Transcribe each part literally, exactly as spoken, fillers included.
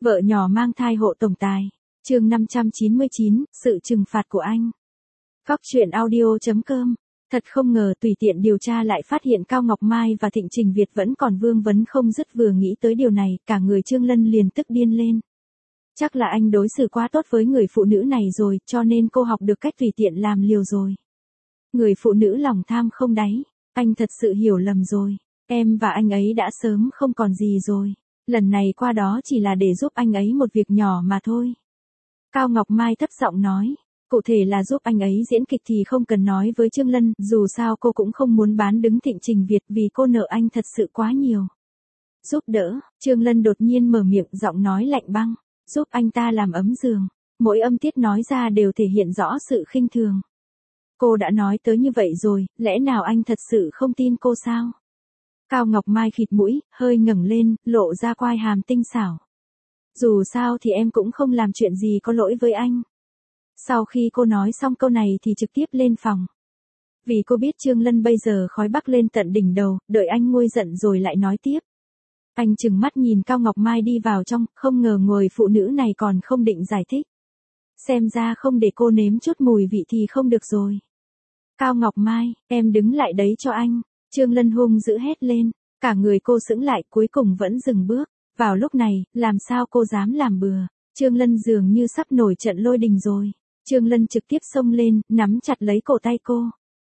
Vợ nhỏ mang thai hộ tổng tài. Chương năm trăm chín mươi chín, sự trừng phạt của anh. Góc truyện audio chấm com. Thật không ngờ tùy tiện điều tra lại phát hiện Cao Ngọc Mai và Thịnh Trình Việt vẫn còn vương vấn không dứt, vừa nghĩ tới điều này, cả người Trương Lân liền tức điên lên. Chắc là anh đối xử quá tốt với người phụ nữ này rồi, cho nên cô học được cách tùy tiện làm liều rồi. Người phụ nữ lòng tham không đáy, anh thật sự hiểu lầm rồi. Em và anh ấy đã sớm không còn gì rồi. Lần này qua đó chỉ là để giúp anh ấy một việc nhỏ mà thôi. Cao Ngọc Mai thấp giọng nói. Cụ thể là giúp anh ấy diễn kịch thì không cần nói với Trương Lân, dù sao cô cũng không muốn bán đứng Thịnh Trình Việt vì cô nợ anh thật sự quá nhiều. Giúp đỡ, Trương Lân đột nhiên mở miệng, giọng nói lạnh băng. Giúp anh ta làm ấm giường. Mỗi âm tiết nói ra đều thể hiện rõ sự khinh thường. Cô đã nói tới như vậy rồi, lẽ nào anh thật sự không tin cô sao? Cao Ngọc Mai khịt mũi, hơi ngẩng lên, lộ ra quai hàm tinh xảo. Dù sao thì em cũng không làm chuyện gì có lỗi với anh. Sau khi cô nói xong câu này thì trực tiếp lên phòng. Vì cô biết Trương Lân bây giờ khói bắc lên tận đỉnh đầu, đợi anh nguôi giận rồi lại nói tiếp. Anh trừng mắt nhìn Cao Ngọc Mai đi vào trong, không ngờ người phụ nữ này còn không định giải thích. Xem ra không để cô nếm chút mùi vị thì không được rồi. Cao Ngọc Mai, em đứng lại đấy cho anh. Trương Lân hung dữ hét lên, cả người cô sững lại, cuối cùng vẫn dừng bước. Vào lúc này, làm sao cô dám làm bừa? Trương Lân dường như sắp nổi trận lôi đình rồi. Trương Lân trực tiếp xông lên, nắm chặt lấy cổ tay cô.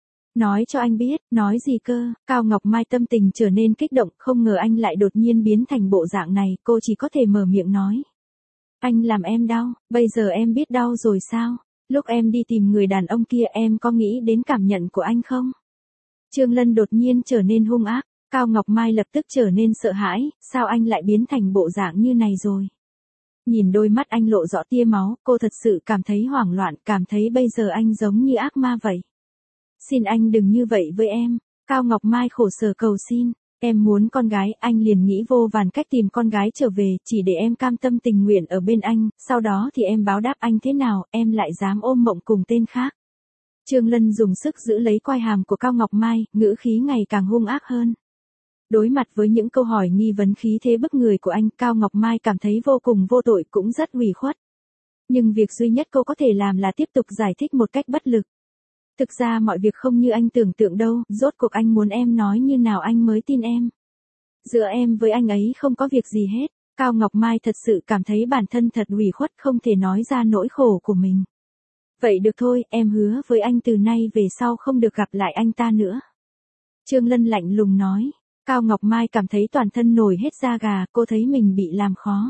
Nói cho anh biết, nói gì cơ? Cao Ngọc Mai tâm tình trở nên kích động, không ngờ anh lại đột nhiên biến thành bộ dạng này, cô chỉ có thể mở miệng nói. Anh làm em đau, bây giờ em biết đau rồi sao? Lúc em đi tìm người đàn ông kia em có nghĩ đến cảm nhận của anh không? Trương Lân đột nhiên trở nên hung ác, Cao Ngọc Mai lập tức trở nên sợ hãi, sao anh lại biến thành bộ dạng như này rồi? Nhìn đôi mắt anh lộ rõ tia máu, cô thật sự cảm thấy hoảng loạn, cảm thấy bây giờ anh giống như ác ma vậy. Xin anh đừng như vậy với em, Cao Ngọc Mai khổ sở cầu xin, em muốn con gái, anh liền nghĩ vô vàn cách tìm con gái trở về, chỉ để em cam tâm tình nguyện ở bên anh, sau đó thì em báo đáp anh thế nào, em lại dám ôm mộng cùng tên khác. Trương Lân dùng sức giữ lấy quai hàm của Cao Ngọc Mai, ngữ khí ngày càng hung ác hơn. Đối mặt với những câu hỏi nghi vấn khí thế bức người của anh, Cao Ngọc Mai cảm thấy vô cùng vô tội, cũng rất ủy khuất. Nhưng việc duy nhất cô có thể làm là tiếp tục giải thích một cách bất lực. Thực ra mọi việc không như anh tưởng tượng đâu, rốt cuộc anh muốn em nói như nào anh mới tin em. Giữa em với anh ấy không có việc gì hết. Cao Ngọc Mai thật sự cảm thấy bản thân thật ủy khuất, không thể nói ra nỗi khổ của mình. Vậy được thôi, em hứa với anh từ nay về sau không được gặp lại anh ta nữa. Trương Lân lạnh lùng nói. Cao Ngọc Mai cảm thấy toàn thân nổi hết da gà, cô thấy mình bị làm khó.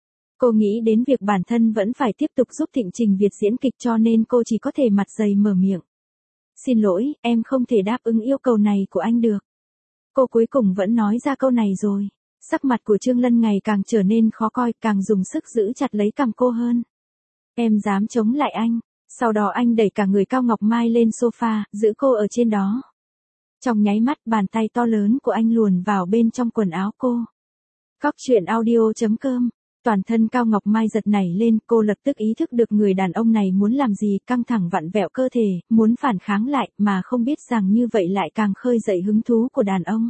Cô nghĩ đến việc bản thân vẫn phải tiếp tục giúp Thịnh Trình Việt diễn kịch cho nên cô chỉ có thể mặt dày mở miệng. Xin lỗi, em không thể đáp ứng yêu cầu này của anh được. Cô cuối cùng vẫn nói ra câu này rồi. Sắc mặt của Trương Lân ngày càng trở nên khó coi, càng dùng sức giữ chặt lấy cằm cô hơn. Em dám chống lại anh. Sau đó anh đẩy cả người Cao Ngọc Mai lên sofa, giữ cô ở trên đó. Trong nháy mắt bàn tay to lớn của anh luồn vào bên trong quần áo cô. Góc truyện audio chấm com. Toàn thân Cao Ngọc Mai giật nảy lên, cô lập tức ý thức được người đàn ông này muốn làm gì, căng thẳng vặn vẹo cơ thể, muốn phản kháng lại, mà không biết rằng như vậy lại càng khơi dậy hứng thú của đàn ông.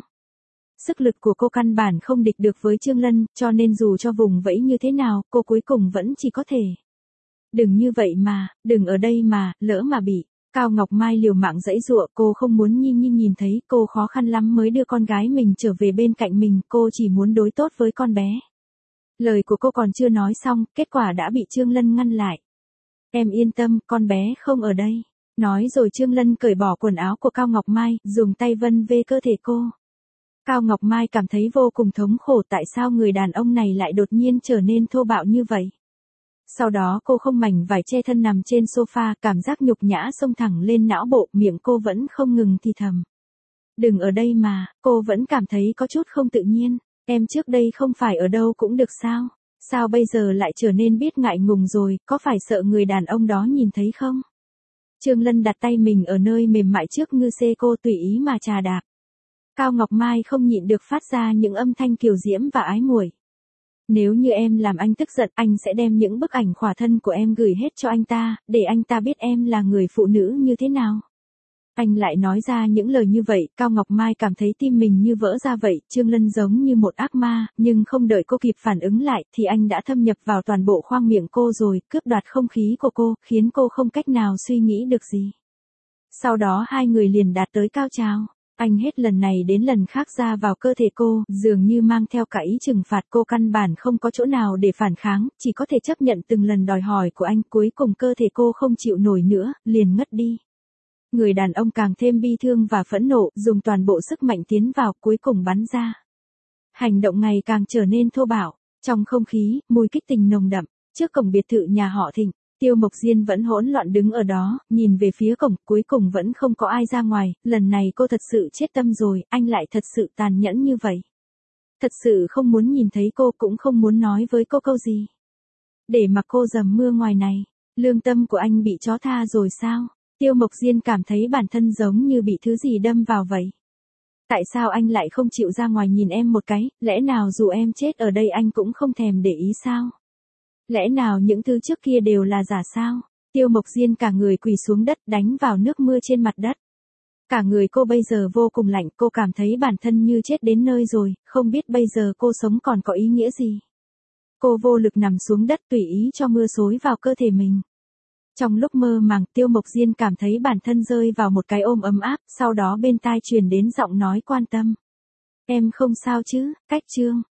Sức lực của cô căn bản không địch được với Trương Lân, cho nên dù cho vùng vẫy như thế nào, cô cuối cùng vẫn chỉ có thể. Đừng như vậy mà, đừng ở đây mà, lỡ mà bị. Cao Ngọc Mai liều mạng giãy giụa, cô không muốn Nhi Nhi nhìn thấy, cô khó khăn lắm mới đưa con gái mình trở về bên cạnh mình, cô chỉ muốn đối tốt với con bé. Lời của cô còn chưa nói xong, kết quả đã bị Trương Lân ngăn lại. Em yên tâm, con bé không ở đây. Nói rồi Trương Lân cởi bỏ quần áo của Cao Ngọc Mai, dùng tay vân về cơ thể cô. Cao Ngọc Mai cảm thấy vô cùng thống khổ, tại sao người đàn ông này lại đột nhiên trở nên thô bạo như vậy. Sau đó cô không mảnh vải che thân nằm trên sofa, cảm giác nhục nhã xông thẳng lên não bộ, miệng cô vẫn không ngừng thì thầm. Đừng ở đây mà, cô vẫn cảm thấy có chút không tự nhiên, em trước đây không phải ở đâu cũng được sao, sao bây giờ lại trở nên biết ngại ngùng rồi, có phải sợ người đàn ông đó nhìn thấy không? Trương Lân đặt tay mình ở nơi mềm mại trước ngư xê cô tùy ý mà trà đạp. Cao Ngọc Mai không nhịn được phát ra những âm thanh kiều diễm và ái muội. Nếu như em làm anh tức giận, anh sẽ đem những bức ảnh khỏa thân của em gửi hết cho anh ta, để anh ta biết em là người phụ nữ như thế nào. Anh lại nói ra những lời như vậy, Cao Ngọc Mai cảm thấy tim mình như vỡ ra vậy, Trương Lân giống như một ác ma, nhưng không đợi cô kịp phản ứng lại thì anh đã thâm nhập vào toàn bộ khoang miệng cô rồi, cướp đoạt không khí của cô, khiến cô không cách nào suy nghĩ được gì. Sau đó hai người liền đạt tới cao trào. Anh hết lần này đến lần khác ra vào cơ thể cô, dường như mang theo cả ý trừng phạt, cô căn bản không có chỗ nào để phản kháng, chỉ có thể chấp nhận từng lần đòi hỏi của anh, cuối cùng cơ thể cô không chịu nổi nữa, liền ngất đi. Người đàn ông càng thêm bi thương và phẫn nộ, dùng toàn bộ sức mạnh tiến vào, cuối cùng bắn ra. Hành động ngày càng trở nên thô bạo, trong không khí, mùi kích tình nồng đậm, trước cổng biệt thự nhà họ Thịnh. Tiêu Mộc Diên vẫn hỗn loạn đứng ở đó, nhìn về phía cổng, cuối cùng vẫn không có ai ra ngoài, lần này cô thật sự chết tâm rồi, anh lại thật sự tàn nhẫn như vậy. Thật sự không muốn nhìn thấy cô, cũng không muốn nói với cô câu gì. Để mặc cô dầm mưa ngoài này, lương tâm của anh bị chó tha rồi sao? Tiêu Mộc Diên cảm thấy bản thân giống như bị thứ gì đâm vào vậy. Tại sao anh lại không chịu ra ngoài nhìn em một cái, lẽ nào dù em chết ở đây anh cũng không thèm để ý sao? Lẽ nào những thứ trước kia đều là giả sao? Tiêu Mộc Diên cả người quỳ xuống đất, đánh vào nước mưa trên mặt đất. Cả người cô bây giờ vô cùng lạnh, cô cảm thấy bản thân như chết đến nơi rồi, không biết bây giờ cô sống còn có ý nghĩa gì. Cô vô lực nằm xuống đất tùy ý cho mưa xối vào cơ thể mình. Trong lúc mơ màng, Tiêu Mộc Diên cảm thấy bản thân rơi vào một cái ôm ấm áp, sau đó bên tai truyền đến giọng nói quan tâm. Em không sao chứ, Cách Trương.